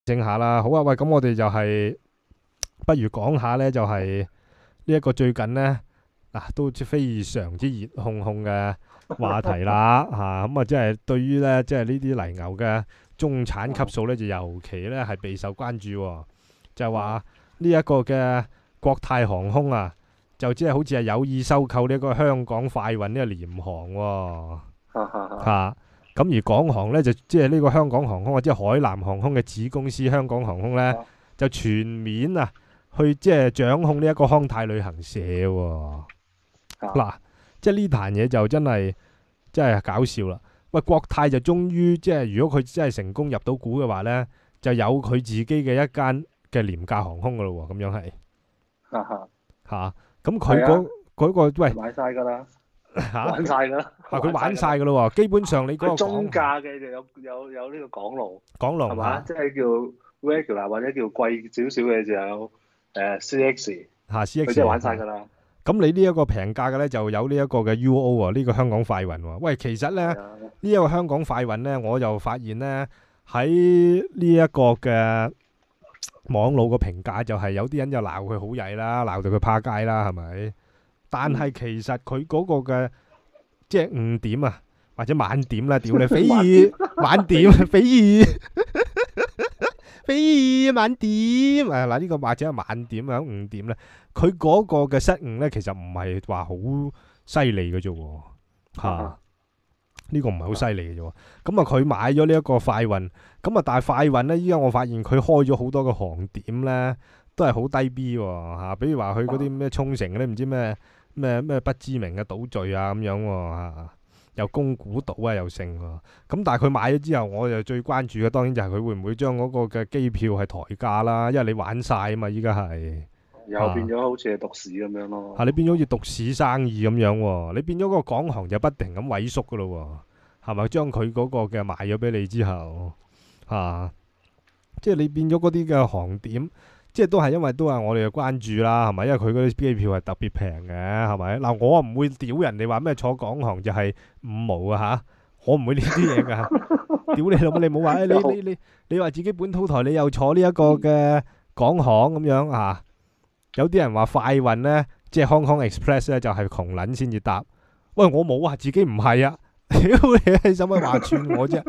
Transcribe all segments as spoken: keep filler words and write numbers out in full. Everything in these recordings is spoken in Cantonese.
正下啦。好啊，喂，咁我哋就係、不如講下呢，就係呢一個最近呢，嗱、都非常之熱烘烘嘅話題啦嚇。咁啊，即係對於呢，即係呢啲泥牛嘅中產級數呢，就尤其呢係備受關注喎。就係話呢一個嘅國泰航空啊，就即係好似係有意收購呢一個香港快運呢個廉航喎嚇。咁而港航呢，就即係呢個香港航空啊，即係海南航空嘅子公司香港航空呢，就全面啊去即係掌控呢一個康泰旅行社喎。嗱，即係呢壇嘢就真係真係搞笑啦。喂，國泰就終於即係如果佢真係成功入到股嘅話呢，就有佢自己嘅一間嘅廉價航空噶咯喎，咁樣係嚇。咁佢嗰嗰個喂買晒㗎啦， 嚇玩晒㗎啦， 啊佢玩晒㗎咯喎，基本上你嗰個佢中港價嘅就有有有呢個港龍， 港龍係嘛？ 嚇即係叫 regular 或者叫貴少少嘅就有誒 C X， 嚇 C 佢 X 真係玩晒㗎嚇。 啦。 咁你呢一個平價嘅呢，就有呢一個嘅 U O 啊，呢個香港快運喎。喂，其實呢， 係啊， 呢一個香港快運呢，我就發現呢，喺呢一個嘅網絡個評價就係有啲人就鬧佢好曳啦，鬧到佢趴街啦，係咪？但係其實佢嗰個嘅即係誤點啊，或者晚點啦，屌你匪夷晚點，匪夷匪夷晚點啊！嗱，呢個或者係晚點啊，誤點咧，佢嗰個嘅失誤咧，其實唔係話好犀利嘅啫喎，嚇。呢個唔係好犀利嘅啫喎。咁啊，佢買咗呢一個快運，咁啊，但係快運呢，依家我發現佢開咗好多個航點呢，都係好低 B 喎嚇。比如話去嗰啲咩沖繩嗰啲唔知咩咩咩不知名嘅島嶼啊咁樣喎嚇，又宮古島啊又剩喎。咁但係佢買咗之後，我就最關注嘅當然就係佢會唔會將嗰個嘅機票係抬價啦，因為你玩晒啊嘛，依家係。 又變咗好似係獨市咁樣咯。 嚇、你變咗好似獨市生意咁樣喎，你變咗嗰個港行就不停咁萎縮噶咯喎，係咪？將佢嗰個嘅賣咗俾你之後，嚇、即係你變咗嗰啲嘅航點，即係都係因為都係我哋嘅關注啦，係咪？因為佢嗰啲機票係特別平嘅，係咪？嗱，我唔會屌人哋話咩坐港航就係五毛啊嚇，我唔會呢啲嘢㗎。屌你老母！你冇話誒，你你你你話自己本土台你又坐呢一個嘅港航咁樣啊？有啲人話快運呢，即係 Hong Kong Express 咧，就係窮撚先至搭。喂，我冇話自己唔係啊！屌你，使乜話串我啫？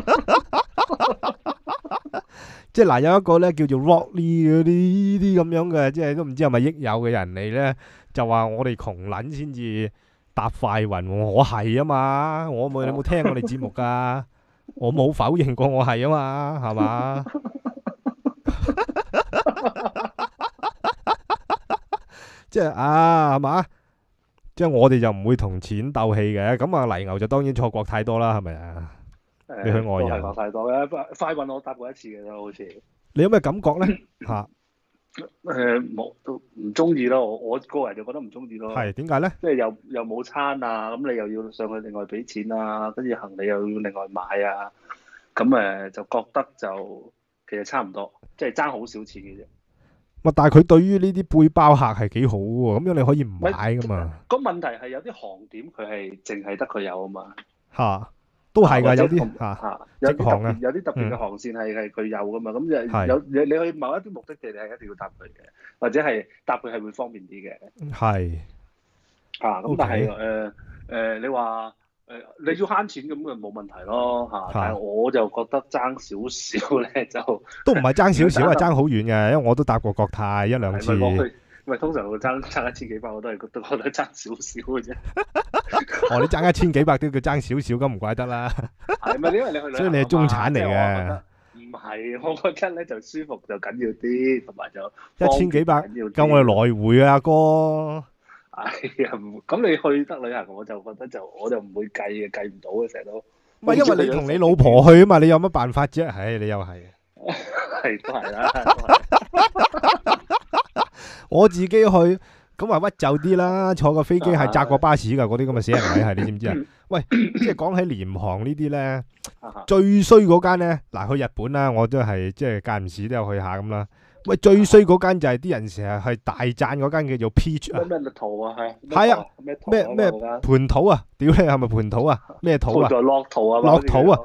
即係嗱，有一個咧叫做 Rock Lee 嗰啲呢啲咁樣嘅，即係都唔知係咪益友嘅人嚟呢，就話我哋窮撚先至搭快運喎。我係啊嘛，我冇你有冇聽我哋節目㗎？我冇否認過我係啊嘛，係嘛？即係啊，係嘛？即係我哋就唔會同錢鬥氣嘅。咁啊，泥牛就當然錯國太多啦，係咪啊？ 誒， 你去外遊都係講太多嘅。快運我搭過一次嘅啫，好似。 你有咩感覺呢？嚇誒冇都唔中意咯，我我個人就覺得唔中意咯。 係點解呢？ 即係又又冇餐啊，咁你又要上去另外俾錢啊，跟住行李又要另外買啊，咁誒就覺得就其實差唔多，即係爭好少錢嘅啫。 哇！但係佢對於呢啲背包客係幾好喎，咁樣你可以唔買噶嘛？ 個問題係有啲航點佢係淨係得佢有啊嘛。 嚇，都係㗎，有啲嚇嚇，有啲特直航啊別有啲特別嘅航線係係佢有噶嘛，咁就係有你你去某一啲目的地，你係一定要搭佢嘅，或者係搭佢係會方便啲嘅。 係嚇，咁 OK 但係誒誒，你話誒你要慳錢咁就冇問題咯嚇，但係我就覺得爭少少咧就都唔係爭少少啊，爭好遠嘅，因為我都搭過國泰一兩次。 係咪我去？咪通常會爭爭一千幾百，我都係覺得覺得爭少少嘅啫。 哦，你爭一千幾百都叫爭少少，咁唔怪得啦。 係咪因為你去旅行啊嘛？ 所以你係中產嚟即係我覺嘅得。唔係，我覺得咧就舒服就緊要啲，同埋就一千幾百方便緊要啲夠我哋來回啊，哥。 係啊，唔咁你去得旅行，我就覺得就我就唔會計嘅，計唔到嘅成日都。 唔係因為你同你老婆去啊嘛，你有乜辦法啫？唉，你又係。 係都係啦。都係我自己去咁啊屈就啲啦，坐個飛機係窄過巴士㗎，嗰啲咁嘅死人位係，你知唔知啊？喂，即係講起廉航呢啲呢，最衰嗰間呢，嗱去日本啦，我都係即係間唔時都有去下咁啦。喂，最衰嗰間就係啲人成日係大讚嗰間叫做 Peach 啊， 咩咩圖啊，係係啊， 咩圖咩咩嗰間盤土啊，屌你係咪盤土啊？咩土啊？ 就落圖啊， 落土啊！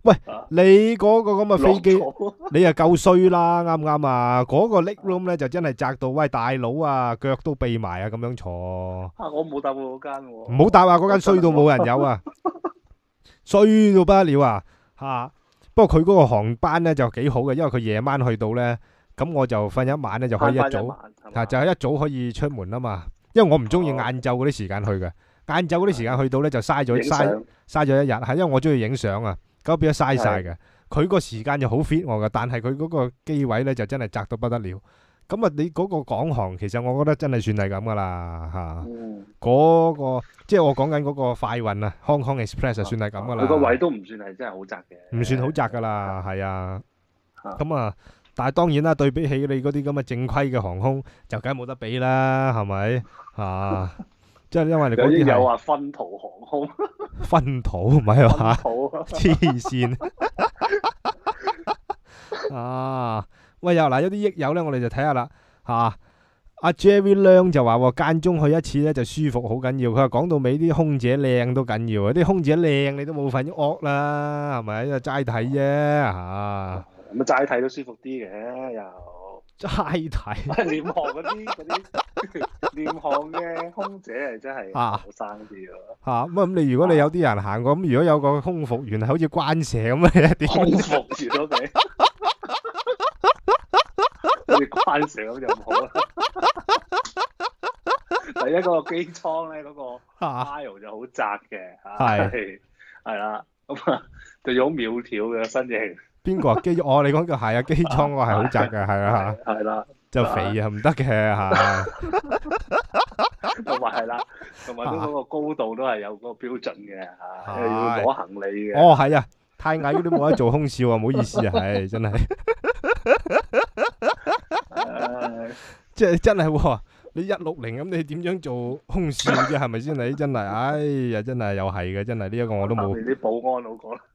喂， 啊你嗰個咁嘅飛機， 落咗你又夠衰啦，啱唔啱啊？嗰、個 leg room 咧就真係窄到，喂大佬啊，腳都痹埋啊，咁樣坐。 啊！我冇搭過嗰間喎。 唔好答啊！嗰間衰到冇人有啊，衰到不得了啊！嚇、不過佢嗰個航班咧就幾好嘅，因為佢夜晚去到咧，咁我就瞓一晚咧就可以一早慳翻一晚係嘛嚇，就係一早可以出門啊嘛。因為我唔中意晏哦晝嗰啲時間去嘅，晏晝嗰啲時間去到咧就嘥咗影相嘥嘥咗一日，係因為我中意影相啊，咁變咗嘥晒嘅。佢個時間就好 fit 我嘅，但係佢嗰個機位咧就真係窄到不得了。咁啊，你嗰個港航其實我覺得真係算係咁噶啦嚇。 嗯， 嗰、個即係我講緊嗰個快運啊，Hong Kong Express 就算係咁噶啦， 佢個位都唔算係真係好窄嘅， 唔算好窄噶啦，係啊。 嚇咁啊，但係當然啦，對比起你嗰啲咁嘅正規嘅航空，就梗係冇得比啦，係咪啊？即係因為你嗰有啲有啲係話分途航空， 分土，唔係話分途啊黐線啊！喂，又嗱有啲益友咧，我哋就睇下啦嚇。阿 Jerry Leung 就話喎，間中去一次咧就舒服好緊要。佢話講到尾啲空姐靚都緊要啊，啲空姐靚你都冇份惡啦，係咪？就齋睇啫嚇， 咁啊齋睇都舒服啲嘅，又齋睇廉航嗰啲嗰啲廉航嘅空姐係真係啊後生啲咯， 嚇。咁啊咁你如果你有啲人行過咁，如果有個空服員係好似關蛇咁咧，點空服住都俾，好似關蛇咁就唔好啦。第一嗰個機艙咧，嗰個嚇 aisle 就好窄嘅， 係係係啦，咁啊就好苗條嘅身形， 邊個啊機？哦，你講嘅係啊，機艙嗰個係好窄嘅，係啊嚇， 係啦， 就肥啊唔得嘅嚇。 同埋係啦，同埋都嗰個高度都係有嗰個標準嘅嚇，因為要係攞行李嘅。 哦，係啊，太矮嗰啲冇得做空少啊，唔好意思啊，係真係， 唉即係真係喎。你一六零咁，你點樣做空少啫？係咪先？你真係，哎呀，真係又係嘅，真係呢一個我都冇。 你啲保安好過啦。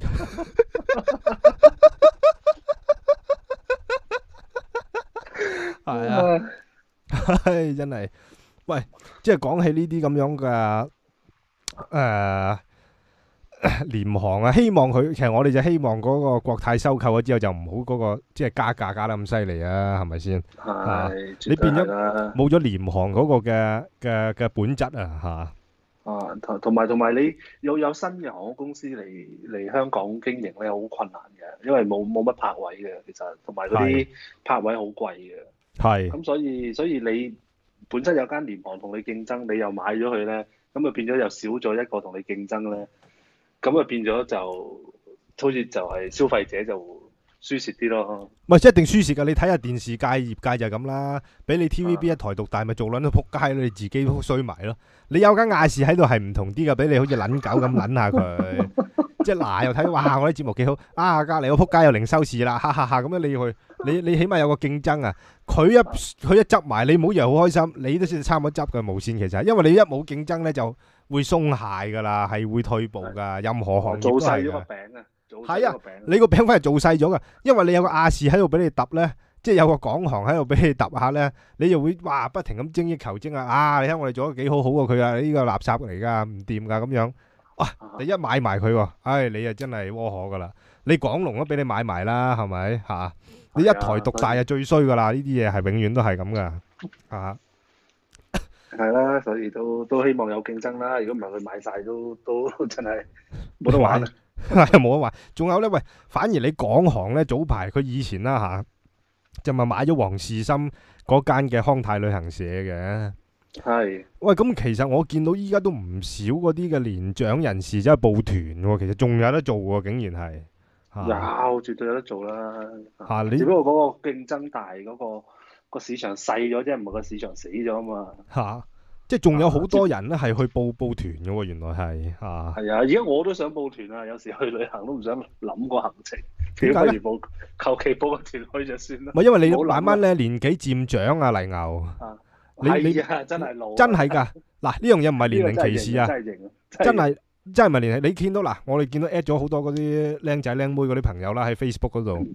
係啊，唉，真係。喂，即係講起呢啲咁樣嘅誒廉航啊，希望佢其實我哋就希望嗰個國泰收購咗之後就唔好嗰個即係加價加得咁犀利啊，係咪先？ 係， 你變咗絕對係啦。 冇咗廉航嗰個嘅嘅嘅本質啊，嚇。 啊，同同埋同埋你有有新嘅航空公司嚟嚟香港經營咧，好困難嘅，因為冇冇乜泊位嘅，其實同埋嗰啲泊位好貴嘅。 係咁所以所以你本身有間廉航同你競爭，你又買咗佢咧，咁啊變咗又少咗一個同你競爭咧，咁啊變咗就好似就係消費者就輸蝕啲咯。 唔係一定輸蝕㗎？你睇下電視界業界就係咁啦，俾你 T V B 一台獨大，咪做撚到撲街咯，你自己都衰埋咯。你有間亞視喺度係唔同啲㗎，俾你好似撚狗咁撚下佢，即係嗱又睇哇我啲節目幾好啊，隔離個撲街又零收視啦，哈哈哈咁樣你要去，你你起碼有個競爭啊。佢一佢一執埋，你唔好以為好開心，你都先差唔多執嘅無線其實，因為你一冇競爭咧就會鬆懈㗎啦，係會退步㗎，任何行業都做細咗個係㗎。 餅啊！做係啊細咗個餅。 你個餅反而做細咗噶，因為你有個亞視喺度俾你揼咧，即係有個港航喺度俾你揼下咧，你就會哇不停咁精益求精啊！啊，你睇我哋做得幾好好過佢啊！呢個垃圾嚟噶，唔掂噶咁樣。哇！你一買埋佢喎，唉，你啊真係窩可噶啦！你港龍都俾你買埋啦，係咪嚇？你一台獨大就最衰噶啦！呢啲嘢係永遠都係咁噶嚇。 係啦，所以都都希望有競爭啦。如果唔係佢買晒都都真係冇得玩啊！ 係冇得玩。仲有咧，喂，反而你港航咧早排佢以前啦嚇，就咪買咗黃士心嗰間嘅康泰旅行社嘅。 係喂，咁其實我見到依家都唔少嗰啲嘅年長人士真係報團喎，其實仲有得做喎，竟然係嚇有絕對有得做啦。 嚇你只不過嗰個競爭大，嗰個個市場細咗啫，唔係個市場死咗啊嘛。 嚇，即係仲有好多人咧係去報報團嘅喎，原來係嚇。 係啊，而家我都想報團啊，有時去旅行都唔想諗個行程， 點解咧不如報求其報個團去就算啦。 唔係因為你唔好諗慢慢咧年紀漸長啊，泥牛你你係啊，真係老啊， 真係㗎。嗱呢樣嘢唔係年齡歧視啊， 真係型啊， 真係真係唔係年齡。你見到嗱，我哋見到 at 咗好多嗰啲僆仔僆妹嗰啲朋友啦喺 Facebook 嗰度，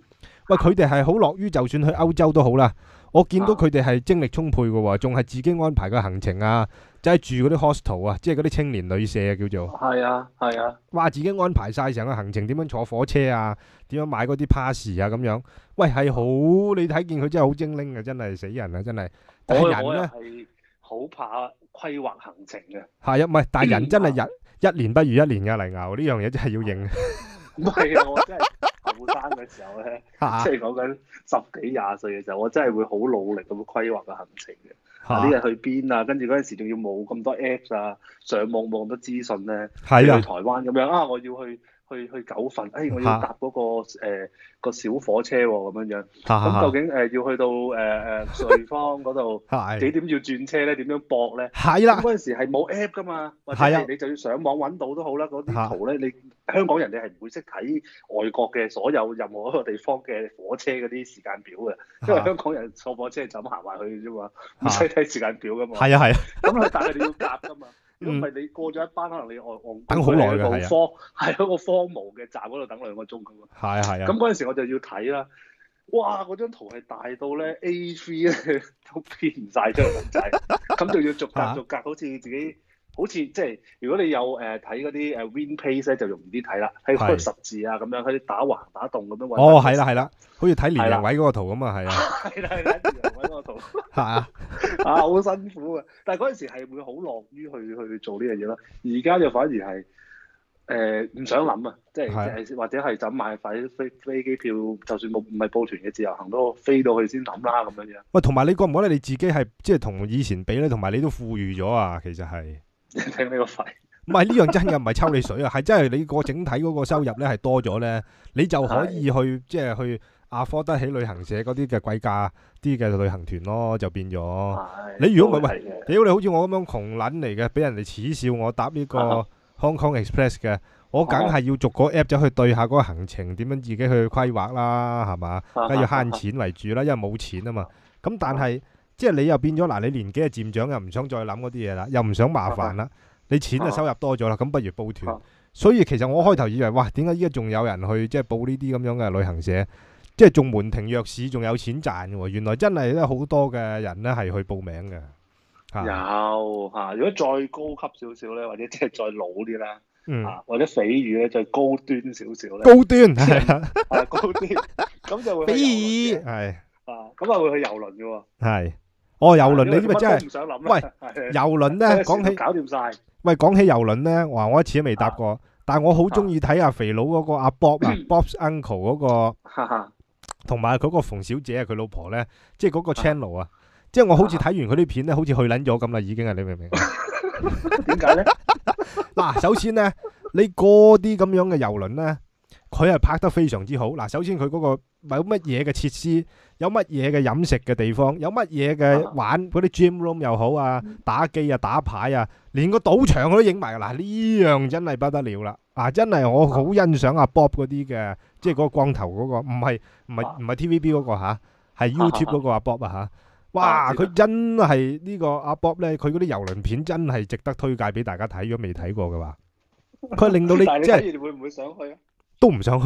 喂，佢哋係好樂於，就算去歐洲都好啦。我見到啊佢哋係精力充沛嘅喎，仲係自己安排個行程啊，就係住嗰啲 hostel 啊，即係嗰啲青年旅社啊叫做。 係啊係啊， 哇！自己安排晒成個行程，點樣坐火車啊，點樣買嗰啲 pass 啊咁樣。喂，係好你睇見佢真係好精靈啊，真係死人啊，真係。但我我又係人呢， 係好怕規劃行程嘅。 係啊，唔係，但係人真係啊日一年不如一年嘅泥牛，呢樣嘢真係要認。 唔係啊，我真係後生嘅時候咧， 嚇即係講緊十幾廿歲嘅時候，我真係會好努力咁規劃個行程嘅。啊嚇呢日去邊啊？跟住嗰陣時仲要冇咁多 Apps 啊，上網冇咁多資訊咧。 係啊去台灣咁樣啊，我要去去去九份，誒、我要搭嗰、個誒、個小火車喎、咁樣樣。咁嚇嚇究竟誒、要去到誒誒瑞芳嗰度係幾點要轉車咧？點樣駁咧？ 係啦， 咁嗰陣時係冇 app 噶嘛，或者係啊係你就要上網揾到都好啦。嗰嚇啲圖咧，你香港人你係唔會識睇外國嘅所有任何一個地方嘅火車嗰啲時間表嘅，因為嚇香港人坐火車就咁行埋去啫嘛，唔使睇時間表噶嘛。 係啊係啊， 咁但係你要夾噶嘛。如果唔嗯係你過咗一班，可能你戇戇等好耐㗎喺個係啊荒係喺個荒蕪嘅站嗰度等兩個鐘咁啊。 係啊係啊。 咁嗰陣時我就要睇啦，哇！嗰張圖係大到咧 A 三 咧都編唔晒出嚟咁滯，咁就要逐格逐格，好似自己好似即係如果你有誒睇嗰啲誒 Win Pace 咧，就容易啲睇啦，喺嗰個十字啊咁樣，喺啲打橫打洞咁樣揾。 哦，係啦係啦，好似睇連人位嗰個圖咁啊，係啊， 係啦係啦，揾個圖係啊， 啊好辛苦啊！但係嗰陣時係會好樂於去去做呢樣嘢咯，而家就反而係。誒唔想諗啊，即係係即係或者係就咁買快飛飛機票，就算冇唔係報團嘅自由行都飛到去先諗啦咁樣樣。 喂，同埋你覺唔覺得你自己係即係同以前比咧？同埋你都富裕咗啊，其實係。 聽呢個肺， 唔係呢樣真嘅，唔係抽你水啊，係真係你個整體嗰個收入咧係多咗咧，你就可以去即係去afford得起旅行社嗰啲嘅貴價啲嘅旅行團咯，就變咗。 係你如果唔係都係嘅屌你好似我咁樣窮撚嚟嘅，俾人哋恥笑我搭呢個啊 Hong Kong Express 嘅，我梗係要逐個 app 走去對下嗰個行程，點樣自己去規劃啦，係嘛？ 啊梗係要慳錢為主啦，因為冇錢啊嘛。咁但係即係你又變咗嗱，你年紀係漸長，又唔想再諗嗰啲嘢啦，又唔想麻煩啦。你錢就收入多咗啦，咁不如報團。 啊所以其實我開頭以為，哇，點解依家仲有人去即係報呢啲咁樣嘅旅行社，即係仲門庭若市，仲有錢賺嘅喎。原來真係咧好多嘅人咧係去報名嘅。嚇有嚇，如果再高級少少咧，或者即係再老啲啦， 嗯， 啊或者匪魚咧，再高端少少咧， 高端係啊， 係高端，咁就會比去遊輪嘅係啊，咁啊會去遊輪嘅喎。 係。哦，遊輪你知咪真係乜都唔想諗啦喂係遊輪咧？講起搞掂晒。 喂，講起遊輪咧，哇！我一次都未搭過，但係我好中意睇阿肥佬嗰個阿 Bob 啊，Bob's Uncle 嗰個， 哈哈， 同埋嗰個馮小姐啊，佢老婆咧，即係嗰個 channel 啊，即係我好似睇完佢啲片咧，好似去撚咗咁啦，已經係你明唔明？ 點解咧？ 嗱，首先咧，你嗰啲咁樣嘅遊輪咧，佢係拍得非常之好。嗱，首先佢嗰個有乜嘢嘅設施，有乜嘢嘅飲食嘅地方，有乜嘢嘅玩嗰啲 gym room 又好啊，打機啊、打牌啊，連個賭場佢都影埋。嗱，呢樣真係不得了啦！啊，真係我好欣賞阿 Bob 嗰啲嘅，即係嗰個光頭嗰個，唔係唔係唔係 T V B 嗰個嚇，係 YouTube 嗰個阿 Bob 啊嚇。哇！佢真係呢個阿 Bob 咧，佢嗰啲遊輪片真係值得推介俾大家睇，如果未睇過嘅話，佢令到你但係你即係睇完會唔會想去啊？ 都唔想去。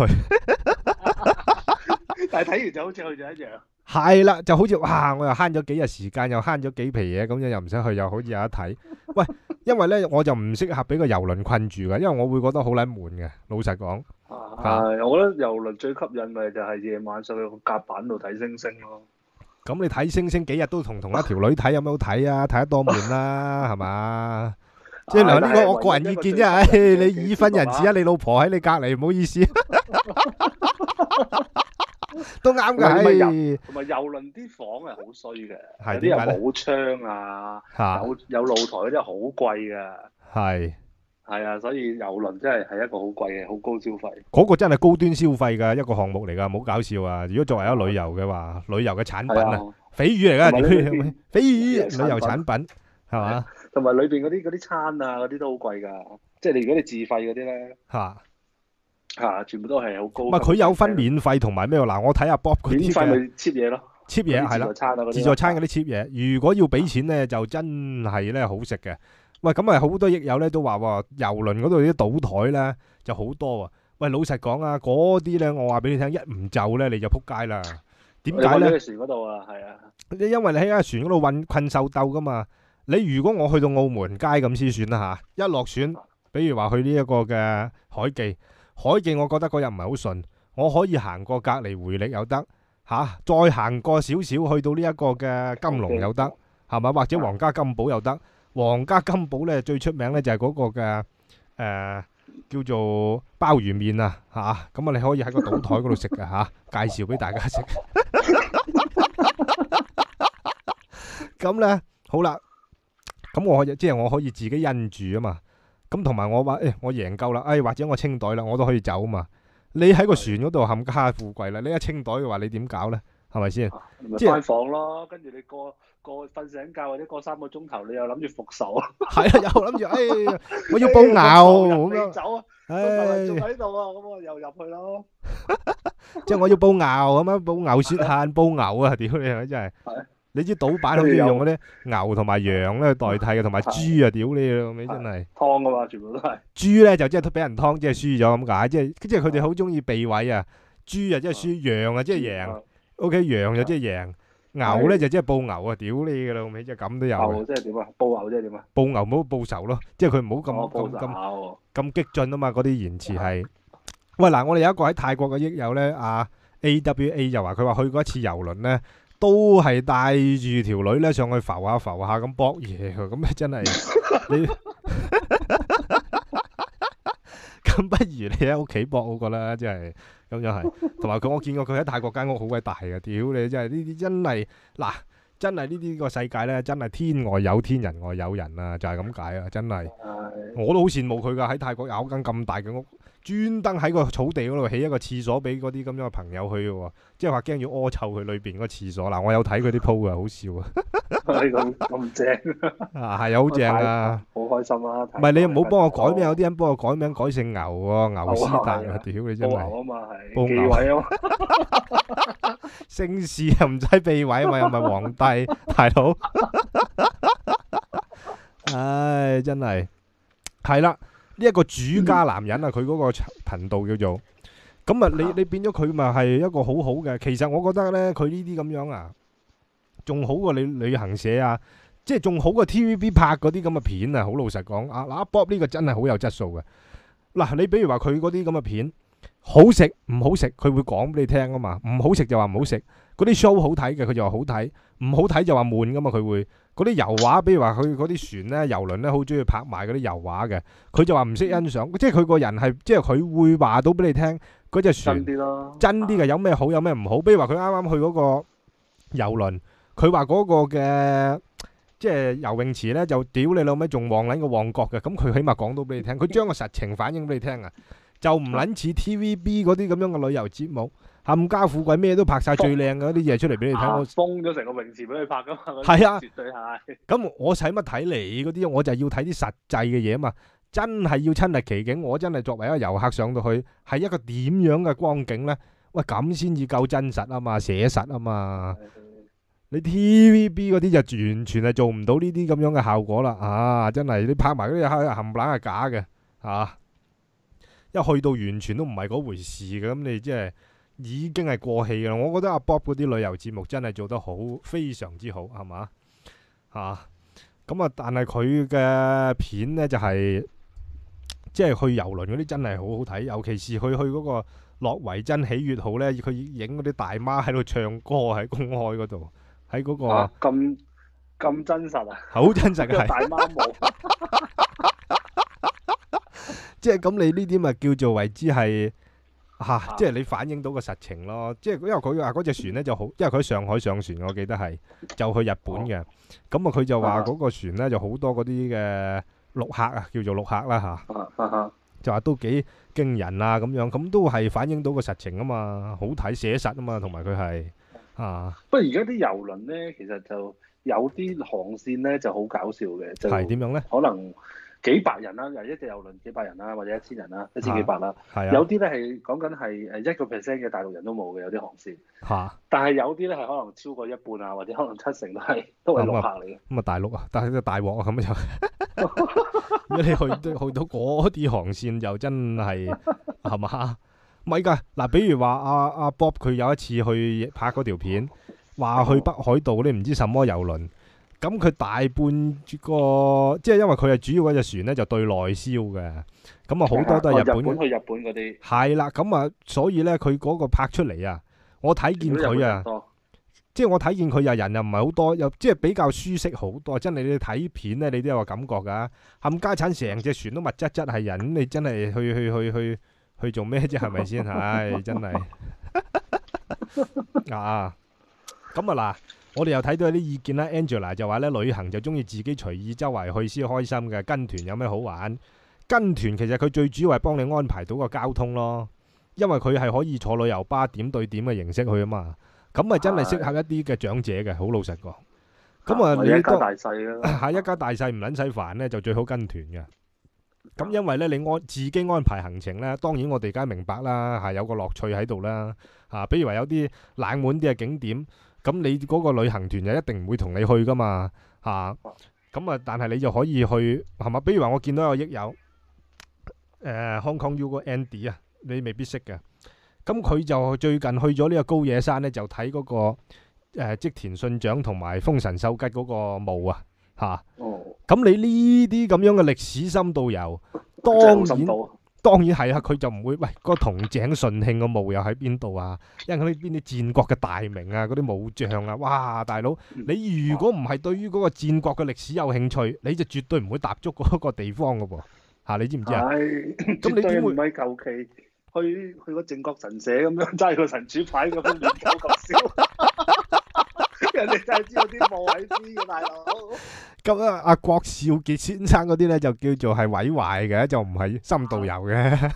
但係睇完就好似去咗一樣。 係啦，就好似哇，我又慳咗幾日時間，又慳咗幾皮嘢，咁樣又唔使去，又好似有得睇。喂，因為咧我就唔適合俾個遊輪困住嘅，因為我會覺得好撚悶嘅。老實講， 係，我覺得遊輪最吸引咪就係夜晚上去個甲板度睇星星咯。 咁你睇星星幾日都同同一條女睇，有咩好睇啊？睇得多悶啦，係嘛？即係嗱，呢個我個人意見啫。唉，你已婚人士啊，你老婆喺你隔離，唔好意思，都啱㗎。唉， 同埋遊輪啲房係好衰嘅， 係有啲又點解咧？ 冇窗啊， 嚇， 有有露台嗰啲好貴㗎。 係係啊，所以遊輪真係係一個好貴嘅、好高消費。 嗰個真係高端消費㗎一個項目嚟㗎，唔好搞笑啊！如果作為一個旅遊嘅話，旅遊嘅產品啊， 係啊， 飛魚嚟㗎， 同埋呢裏邊飛魚產品旅遊產品係嘛？ 同埋裏邊嗰啲嗰啲餐啊嗰啲都好貴㗎，即係你如果你自費嗰啲咧嚇， 嚇，全部都係好高級。 唔係佢有分免費同埋咩喎？嗱，我睇下 Bob 嗰啲嘅免費咪 cheap 嘢咯 cheap 嘢係啦自助。餐啊嗰啲自助餐嗰啲 cheap 嘢，如果要俾錢咧，就真係咧好食嘅。喂，咁啊好多益友咧都話喎，郵輪嗰度啲賭台咧就好多喎。 喂，老實講啊，嗰啲咧，我話俾你聽，一唔就咧你就撲街啦。點你解咧？ 揾咗個船嗰度啊，係啊， 你因為你喺架船嗰度困困獸鬥噶嘛。你如果我去到澳門街咁先算啦嚇，一落船，比如話去呢一個嘅海記，海記我覺得嗰日唔係好順，我可以行過隔離回力又得嚇，再行過少少去到呢一個嘅金龍又得，係咪？或者皇家金寶又得。皇家金寶咧最出名咧就係嗰個嘅誒叫做鮑魚面啊嚇，咁啊你可以喺個賭台嗰度食嘅嚇，介紹俾大家食。咁咧好啦。咁我即係我可以自己印住啊嘛，咁同埋我話誒我贏夠啦，誒或者我清袋啦，我都可以走啊嘛。你喺個船嗰度冚家富貴啦，你一清袋嘅話，你點搞咧？係咪先？ 咪翻房咯，跟住你過過瞓醒覺或者過三個鐘頭，你又諗住復仇， 係啊，又諗住誒我要煲牛咁樣， 走啊， 誒仲喺度啊，咁我又入去咯。 即係我要煲牛咁樣，煲牛雪限煲牛啊！屌你啊，真係〜你知賭板好似用嗰啲牛同埋羊咧去代替嘅，同埋豬啊！屌你老味真係湯噶嘛，全部都係豬咧就即係俾人湯，即係輸咗咁解，即係即係佢哋好中意避位啊！豬啊即係輸，羊啊即係贏。O K， 羊就即係贏，牛咧就即係報牛啊！屌你嘅老味，即係咁都有。 牛即係點啊？報牛即係點啊？ 報牛唔好報仇咯，即係佢唔好咁咁咁咁激進啊嘛！嗰啲言辭係。喂嗱，我哋有一個喺泰國嘅益友咧，阿 A W A 就話佢話去過一次遊輪咧。都係帶住條女咧上去浮下浮下咁搏嘢，咁咧真係你咁不如你喺屋企搏好過啦，真係咁樣係。同埋佢我見過佢喺泰國間屋好鬼大嘅，屌你真係呢啲真係嗱，真係呢啲個世界咧真係天外有天人外有人啊，就係咁解啊，真係。我都好羨慕佢噶，喺泰國有間咁大嘅屋。專登喺個草地嗰度起一個廁所俾嗰啲咁樣嘅朋友去嘅喎，即係話驚要屙臭佢裏邊嗰個廁所。嗱，我有睇佢啲 po 啊，好笑啊！ 咁咁正啊，係啊，好正啊！ 好開心啊！ 唔係你唔好幫我改名，有啲人幫我改名改姓牛喎，牛斯達啊！屌你真係！ 報牛啊嘛係， 報牛忌諱啊嘛， 姓氏又唔使避諱啊嘛，又唔係皇帝大佬。唉，真係係啦。呢一個主家男人啊，佢嗰個頻道叫做咁啊，你你變咗佢咪係一個好好嘅。其實我覺得呢，佢呢啲咁樣啊，仲好過你旅行社啊，即係仲好過 T V B 拍嗰啲咁嘅片啊。好老實講，啊嗱，Bob 呢個真係好有質素嘅。嗱，你比如話佢嗰啲咁嘅片，好食唔好食，佢會講俾你聽啊嘛。唔好食就話唔好食，嗰啲 show 好睇嘅，佢就話好睇；唔好睇就話悶噶嘛，佢會。嗰啲油畫，比如話佢嗰啲船咧、遊輪咧，好中意拍賣嗰啲油畫嘅。佢就話唔識欣賞，即係佢個人係，即係佢會話到俾你聽嗰隻船真啲咯， 真啲嘅，有咩好有咩唔好。比如話佢啱啱去嗰個遊輪，佢話嗰個嘅即係游泳池咧，就屌你老味，仲旺撚個旺角嘅。咁佢起碼講到俾你聽，佢將個實情反映俾你聽啊，就唔撚似 T V B 嗰啲咁樣嘅旅遊節目。冚家富貴咩都拍晒最靚嘅啲嘢出嚟俾你睇， 啊、 我封咗成個泳池俾佢拍噶嘛， 係啊， 絕對係。 咁我使乜睇你嗰啲？我就要睇啲實際嘅嘢啊嘛，真係要親歷其境。我真係作為一個遊客上到去，係一個點樣嘅光景呢？喂，咁先至夠真實啊嘛，寫實啊嘛。你 T V B 嗰啲就完全係做唔到呢啲咁樣嘅效果啦。啊，真係你拍埋嗰啲冚唪唥係假嘅，啊，一去到完全都唔係嗰回事嘅，咁你即係。已經係過氣嘅啦，我覺得阿 Bob 嗰啲旅遊節目真係做得好，非常之好，係嘛嚇？咁啊，但係佢嘅片呢，就係、是，即係去遊輪嗰啲真係好好睇，尤其是佢去嗰個樂維珍喜悅號呢，佢影嗰啲大媽喺度唱歌喺公開嗰度，喺嗰、嗰個咁咁、啊、真實啊， 好真實嘅係大媽舞， 即係咁你呢啲咪叫做為之係。嚇、啊！即係你反映到個實情咯，即係因為佢話嗰隻船咧就好，因為佢喺上海上船，我記得係就去日本嘅。咁啊，佢就話嗰個船咧就好多嗰啲嘅陸客啊，叫做陸客啦嚇。啊啊、就話都幾驚人啊咁樣，咁都係反映到個實情啊嘛，好睇寫實啊嘛，同埋佢係啊。不過而家啲遊輪咧，其實就有啲航線咧就好搞笑嘅，就係點樣咧？ 可能。幾百人啦，又一隻遊輪幾百人啦，或者一千人啦，一千幾百啦。 係啊。 有啲咧係講緊係誒一個 percent 嘅大陸人都冇嘅，有啲航線。嚇、啊！但係有啲咧係可能超過一半啊，或者可能七成都係都係陸客嚟嘅。咁啊大陸啊，但係個大鑊啊咁就，如果你去到去到嗰啲航線就真係係嘛？唔係㗎，嗱，比如話阿阿 Bob 佢有一次去拍嗰條片，話去北海道嗰啲唔知什麼遊輪，咁佢大半個即係因為佢係主要嗰隻船咧就對內銷嘅，咁啊好多都係日本嘅， 哦日本去日本嗰啲係啦，咁啊所以咧佢嗰個拍出嚟啊，我睇見佢啊。即係我睇見佢又人又唔係好多，又即係比較舒適好多。真係你睇片咧，你都有個感覺㗎。冚家產成隻船都密質質係人，你真係去去去去去做咩啫？係咪先？唉，真係啊！咁啊嗱，我哋又睇到有啲意見啦。Angela 就話咧，旅行就中意自己隨意周圍去先開心嘅，跟團有咩好玩？跟團其實佢最主要係幫你安排到個交通咯，因為佢係可以坐旅遊巴點對點嘅形式去啊嘛。咁啊，真係適合一啲嘅長者嘅，好老實講。咁啊，你一家大細啦， 係一家大細唔撚使煩咧，就最好跟團嘅。咁因為咧，你安自己安排行程咧，當然我哋梗係明白啦，係有個樂趣喺度啦。啊，比如話有啲冷門啲嘅景點，咁你嗰個旅行團就一定唔會同你去噶嘛。嚇，咁啊，但係你就可以去係嘛？比如話我見到有益友，誒 Hong Kong U 個 Andy 啊，你未必識嘅。咁佢就最近去咗呢個高野山咧，就睇嗰、那個誒織田信長同埋豐臣秀吉嗰個墓啊，嚇。哦。咁你呢啲咁樣嘅歷史深度遊，當然當然係啊，佢就唔會喂嗰個筒井順慶個墓又喺邊度啊？因為嗰啲邊啲戰國嘅大名啊，嗰啲武將啊，哇！大佬，你如果唔係對於嗰個戰國嘅歷史有興趣，你就絕對唔會踏足嗰個地方噶噃嚇，你知唔知啊？ 係，咁你點會唔係求其？去去個靖國神社咁樣揸個神主牌咁樣亂搞咁笑，人哋真係知道啲墓喺邊嘅大佬。 咁啊，阿郭少傑先生嗰啲咧就叫做係毀壞嘅，就唔係深度遊嘅。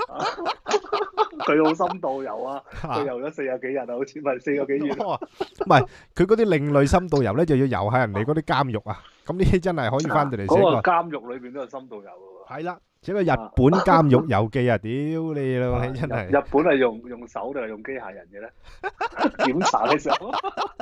佢好深度遊啊！佢遊咗四十幾日啊，好似咪四個幾月。 唔係，佢嗰啲另類深度遊咧，就要遊下人哋嗰啲監獄啊。咁呢啲真係可以翻到嚟寫個。 嗰個監獄裏邊都有深度遊喎。 係啦。寫個日本監獄遊記啊！屌你老味真係！ 日本係用用手定係用機械人嘅咧？檢查嘅時候，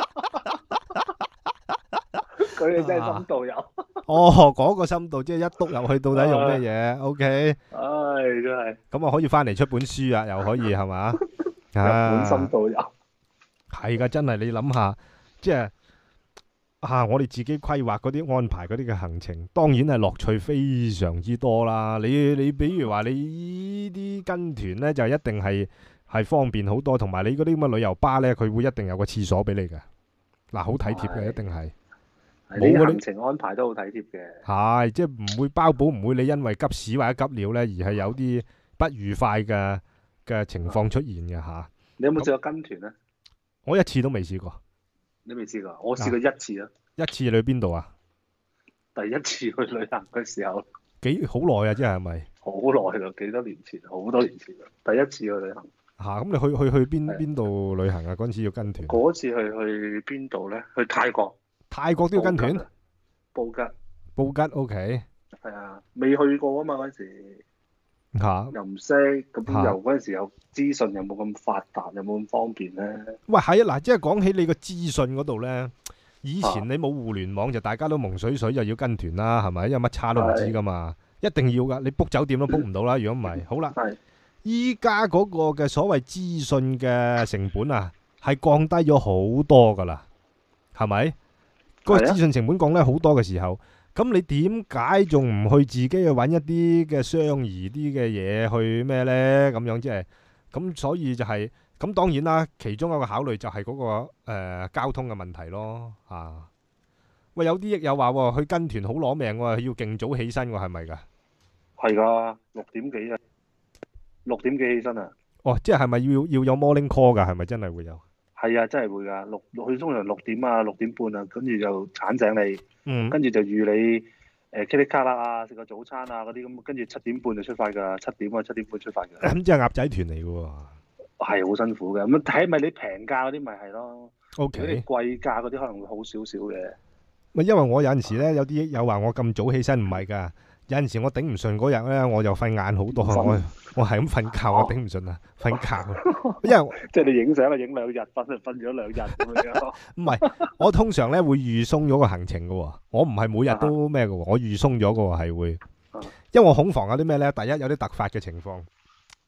佢哋真係深度遊。 哦，嗰個深度即係一篤入去，到底用咩嘢？O K。唉， 真係。 咁啊，可以翻嚟出本書啊，又可以係嘛？ 日本深度遊係噶，真係你諗下，即係。啊！我哋自己規劃嗰啲安排嗰啲嘅行程，當然係樂趣非常之多啦。你你比如話你呢啲跟團呢，就一定係係方便好多，同埋你嗰啲咁嘅旅遊巴呢，佢會一定有個廁所俾你嘅。嗱、啊，好體貼嘅，一定係。 冇行程安排都好體貼嘅。係， 即係唔會包保，唔會你因為急屎或者急尿呢，而係有啲不愉快嘅嘅情況出現嘅嚇。啊、 你有冇試過跟團呢？ 我一次都未試過。你未試過？我試過一次啊！ 一次去邊度啊？ 第一次去旅行嘅時候， 幾好耐啊！即係咪？ 好耐啦，幾多年前，好多年前啦。第一次去旅行嚇，咁、啊、你去去去邊邊度旅行啊？嗰陣時要跟團。 嗰次去去邊度咧？去泰國。 泰國都要跟團？ 布吉。布吉 OK。 係啊，未去過啊嘛嗰陣時。嚇、啊！又唔識，咁又嗰陣時又資訊又冇咁發達，又冇咁方便咧。 喂，係啊，嗱，即係講起你個資訊嗰度咧。以前你冇互聯網就大家都蒙水水就要跟團啦，係咪？因為乜叉都唔知噶嘛，一定要噶。你 book 酒店都 book 唔到啦，如果唔係，好啦。依家嗰個嘅所謂資訊嘅成本啊，係降低咗好多噶啦，係咪？嗰個資訊成本降低好多嘅時候，咁你點解仲唔去自己去揾一啲嘅相宜啲嘅嘢去咩呢？咁樣即係，咁所以就係。咁當然啦，其中一個考慮就係嗰、嗰個、呃、交通嘅問題咯嚇、啊。喂，有啲亦有話喎，去跟團好攞命喎，要勁早起身喎，係咪㗎？ 係㗎，六點幾啊，六點幾起身啊。 哦，即係係咪要要有 morning call 㗎？係咪真係會有？ 係啊，真係會㗎。六六佢通常六點啊，六點半啊，跟住就鏟醒你，嗯、跟住就預你誒 K 卡啦啊，食個早餐啊嗰啲咁，跟住七點半就出發㗎，七點啊七點半出發㗎。咁即係鴨仔團嚟㗎喎。 係好辛苦嘅，咁睇咪你平價嗰啲咪係咯。 O K。 你貴價嗰啲可能會好少少嘅。 咪因為我有陣時咧，有啲有話我咁早起身唔係㗎，有陣時我頂唔順嗰日咧，我就瞓晏好多，我我係咁瞓覺，我頂唔順啊，瞓覺。因為即係你影相啊，影兩日，瞓就瞓咗兩日咁樣。 唔係，我通常咧會預鬆咗個行程㗎喎，我唔係每日都咩㗎喎，我預鬆咗㗎喎係會，因為我恐防有啲咩咧，第一有啲突發嘅情況。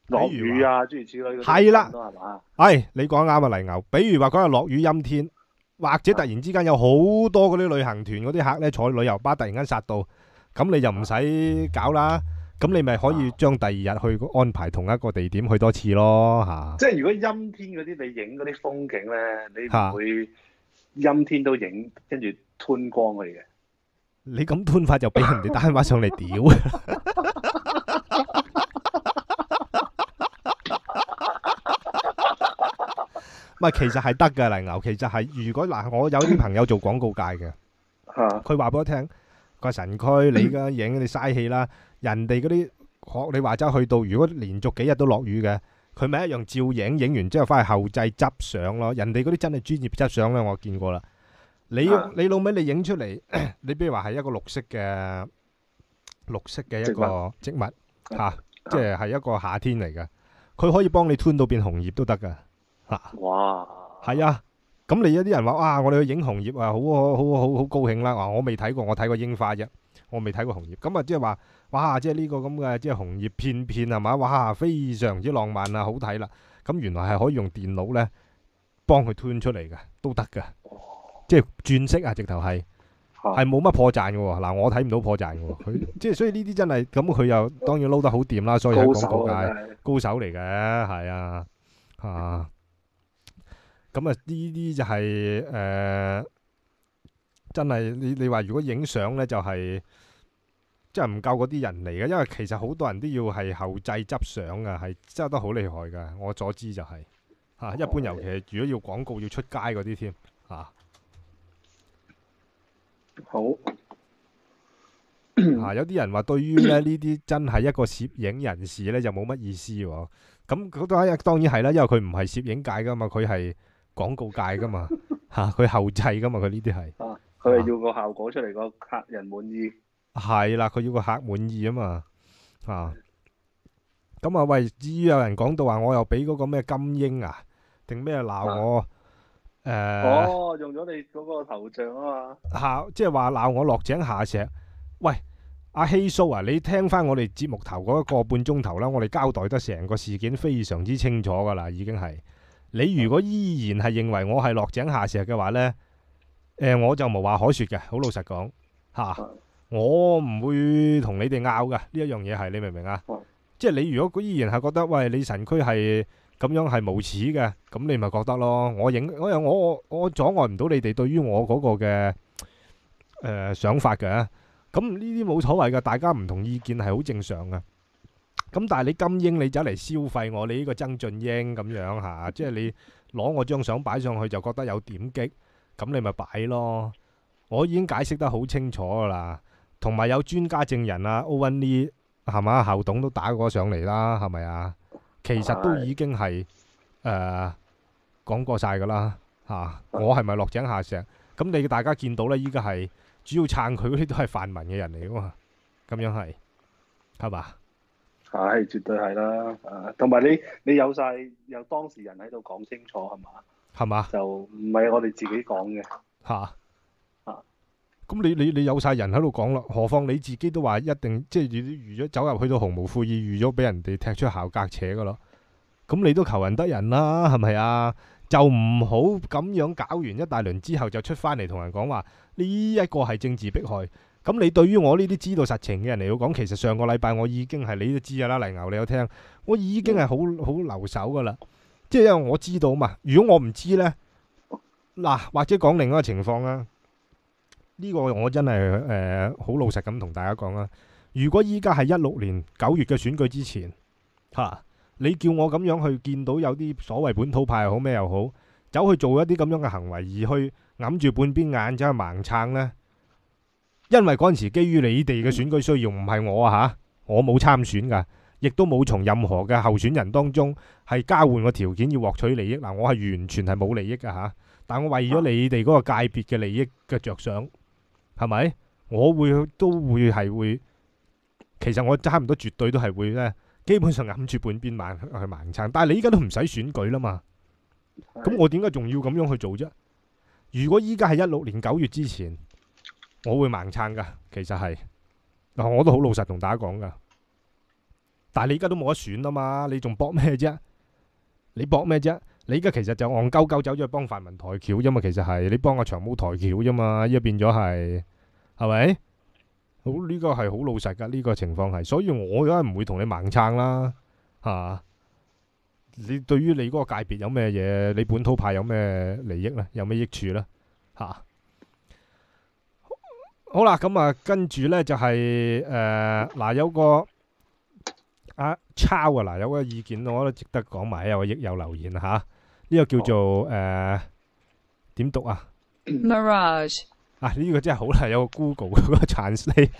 落雨啊，諸如此類嗰啲係啦都係嘛？ 唉，你講啱啊，黎牛。比如話嗰日落雨陰天，或者突然之間有好多嗰啲旅行團嗰啲客咧坐旅遊巴突然間殺到，咁你就唔使搞啦。咁你咪可以將第二日去安排同一個地點去多次咯，嚇。 即係如果陰天嗰啲，你影嗰啲風景咧，你嚇唔會陰天都影，跟住吞光佢嘅。 你咁吞法就俾人哋打電話上嚟屌。唔係，其實係得嘅，黎牛。其實係如果嗱，我有啲朋友做廣告界嘅， 嚇佢話俾我聽個神區，你而家影你嘥氣啦。人哋嗰啲學你話齋去到，如果連續幾日都落雨嘅，佢咪一樣照影，影完之後翻去後製執相咯。人哋嗰啲真係專業執相咧，我見過啦。你啊你老味你影出嚟，你比如話係一個綠色嘅綠色嘅一個植物嚇，即係係一個夏天嚟嘅，佢可以幫你吞到變紅葉都得噶嚇。 哇！ 係啊，咁你有啲人話哇，我哋去影紅葉啊，好好好好好高興啦。話我未睇過，我睇過櫻花啫，我未睇過紅葉。咁啊，即係話哇，即係呢個咁嘅即係紅葉片片係嘛，哇，非常之浪漫啊，好睇啦。咁原來係可以用電腦咧幫佢吞出嚟嘅，都得嘅。即係轉色啊，直頭係係冇乜破綻嘅喎。嗱，我睇唔到破綻嘅喎。佢即係所以呢啲真係咁，佢又當然撈得好掂啦。所以喺廣告界高手嚟嘅，係啊啊。咁啊，呢啲就係、是、誒、呃，真係你你話如果影相咧，就係即係唔夠嗰啲人嚟嘅，因為其實好多人都要係後製執相嘅，係執得好厲害嘅。我所知就係、是、嚇、啊，一般尤其係如果要廣告要出街嗰啲添嚇。 好啊，有啲人話對於咧呢啲真係一個攝影人士咧就冇乜意思喎。咁嗰當當然係啦，因為佢唔係攝影界噶嘛，佢係廣告界噶嘛嚇，佢後製噶嘛，佢呢啲係。 啊，佢係要個效果出嚟，個客人滿意。 係啦，佢要個客滿意啊嘛啊。咁啊，喂，至於有人講到話，我又俾嗰個咩金鷹啊，定咩鬧我？誒、 哦，用咗你嗰個頭像啊嘛。 嚇，即係話鬧我落井下石。喂，阿希蘇啊，你聽翻我哋節目頭嗰一個半鐘頭啦，我哋交代得成個事件非常之清楚噶啦，已經係。你如果依然係認為我係落井下石嘅話呢，誒、呃、我就無話可説嘅，好老實講嚇、啊，我唔會同你哋拗嘅呢一樣嘢係，你明唔明啊？即係你如果依然係覺得喂，你神區係咁樣係無恥嘅，咁你咪覺得咯。我影我又我我我阻礙唔到你哋對於我嗰個嘅誒、呃、想法嘅。咁呢啲冇所謂嘅，大家唔同意見係好正常嘅。咁但係你金鷹你走嚟消費我，你呢個曾俊英咁樣嚇、啊，即係你攞我張相擺上去就覺得有點擊，咁你咪擺咯。我已經解釋得好清楚噶啦，同埋有專家證人啊，Owen Lee 係嘛，校董都打過上嚟啦，係咪啊？其實都已經係誒、呃、講過晒噶啦嚇，我係咪落井下石？咁你大家見到咧，依家係主要撐佢嗰啲都係泛民嘅人嚟噶嘛，咁樣係係嘛？ 係，絕對係啦。啊，同埋你你有晒有當事人喺度講清楚係嘛？ 係嘛？ 就唔係我哋自己講嘅嚇啊。 咁你你你有晒人喺度講啦，何況你自己都話一定即係預咗走入去到毫無悔意，預咗俾人哋踢出校格扯噶咯。咁你都求人得人啦，係咪啊？就唔好咁樣搞完一大輪之後就出翻嚟同人講話呢一個係政治迫害。咁你對於我呢啲知道實情嘅人嚟講，其實上個禮拜我已經係你都知噶啦，黎牛你有聽，我已經係好好留守噶啦。即係因為我知道嘛，如果我唔知呢，嗱或者講另一個情況啦。呢個我真係誒好老實咁同大家講啦。如果依家係一六年九月嘅選舉之前嚇、啊，你叫我咁樣去見到有啲所謂本土派又好咩又好，走去做一啲咁樣嘅行為，而去揞住半邊眼走去盲撐呢？因為嗰陣時基於你哋嘅選舉需要，唔係我啊嚇，我冇參選㗎，亦都冇從任何嘅候選人當中係交換個條件要獲取利益嗱，我係完全係冇利益㗎嚇，但我為咗你哋嗰個界別嘅利益嘅着想。係咪？我會都會係會，其實我差唔多絕對都係會咧，基本上揞住半邊盲去盲撐。但係你依家都唔使選舉啦嘛，咁我點解仲要咁樣去做啫？如果依家係一六年九月之前，我會盲撐噶。其實係嗱，我都好老實同大家講噶。 但係你而家都冇得選啊嘛，你仲搏咩啫？你搏咩啫？你而家其實就戇鳩鳩走咗去幫泛民抬轎啫嘛，其實係你幫阿長毛抬轎啫嘛，依家變咗係係咪？好呢、個係好老實噶，呢、個情況係，所以我梗係唔會同你盲撐啦，嚇、你對於你嗰個界別有咩嘢？你本土派有咩利益呢？有咩益處呢？嚇、好啦，咁啊，跟住呢就係誒嗱，有個阿抄啊，嗱有個意見，我覺得值得講埋，有個益友留言嚇，呢、個叫做誒點讀啊？ Mirage, 啊！呢、個真係好啦，有個 Google 嗰個 translate，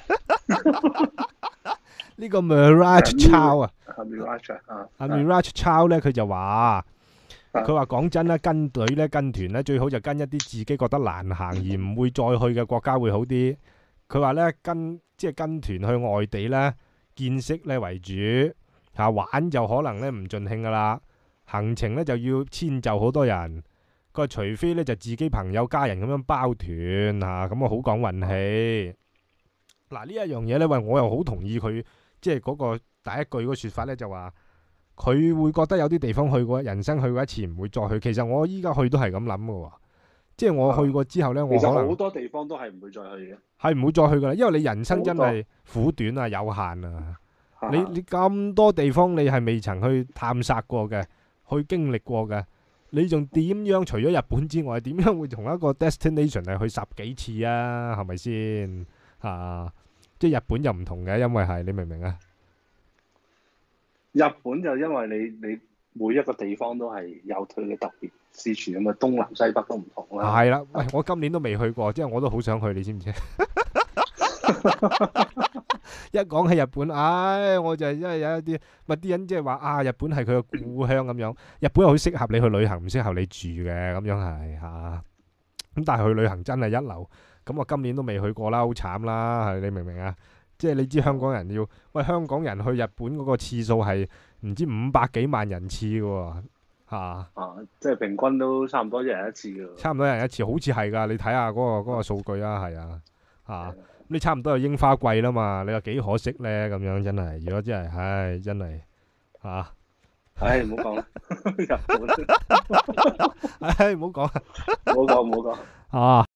呢個 Mirage 抄啊， 係咪 Mirage 啊？ 阿 Mirage 抄咧，佢就話， 啊佢話講真咧，跟隊咧跟團咧，最好就跟一啲自己覺得難行而唔會再去嘅國家會好啲。佢話咧跟即係跟團去外地咧，見識咧為主，嚇、玩就可能咧唔盡興噶啦，行程咧就要遷就好多人。佢話除非咧就自己朋友家人咁樣包團嚇，咁啊好講運氣。嗱呢一樣嘢咧，喂我又好同意佢即係嗰個第一句嗰個説法咧，就話佢會覺得有啲地方去過，人生去過一次唔會再去。其實我依家去都係咁諗嘅喎，即係我去過之後咧，我其實好可能多地方都係唔會再去嘅。 係唔會再去噶啦，因為你人生真好係苦短啊，有限啊。 啊你你咁多地方你係未曾去探索過嘅，去經歷過嘅，你仲點樣？除咗日本之外，點樣會同一個 destination 係去十幾次啊？係咪先啊？即係日本又唔同嘅，因為係你明唔明啊？ 日本就因為你你每一個地方都係有佢嘅特別之處啊嘛，東南西北都唔同啦。 係啦，喂，我今年都未去過，即係我都好想去，你知唔知？一講起日本，唉，我就係因為有一啲咪啲人即係話啊，日本係佢嘅故鄉咁樣，日本又好適合你去旅行，唔適合你住嘅咁樣係嚇。咁但係去旅行真係一流，咁我今年都未去過啦，好慘啦，係你明唔明啊？即係你知香港人要喂香港人去日本嗰個次數係唔知五百幾萬人次嘅喎嚇。 啊，即係平均都差唔多一人一次㗎喎。 差唔多一人一次，好似係㗎。你睇下嗰個嗰個數據啊，係啊，嚇、 係啊你差唔多有櫻花季啦嘛，你話幾可惜咧？咁樣真係，如果真係，唉，真係嚇， 唉，唔好講啦，日本， 唉，唔好講啦， 唔好講，唔好講。 啊！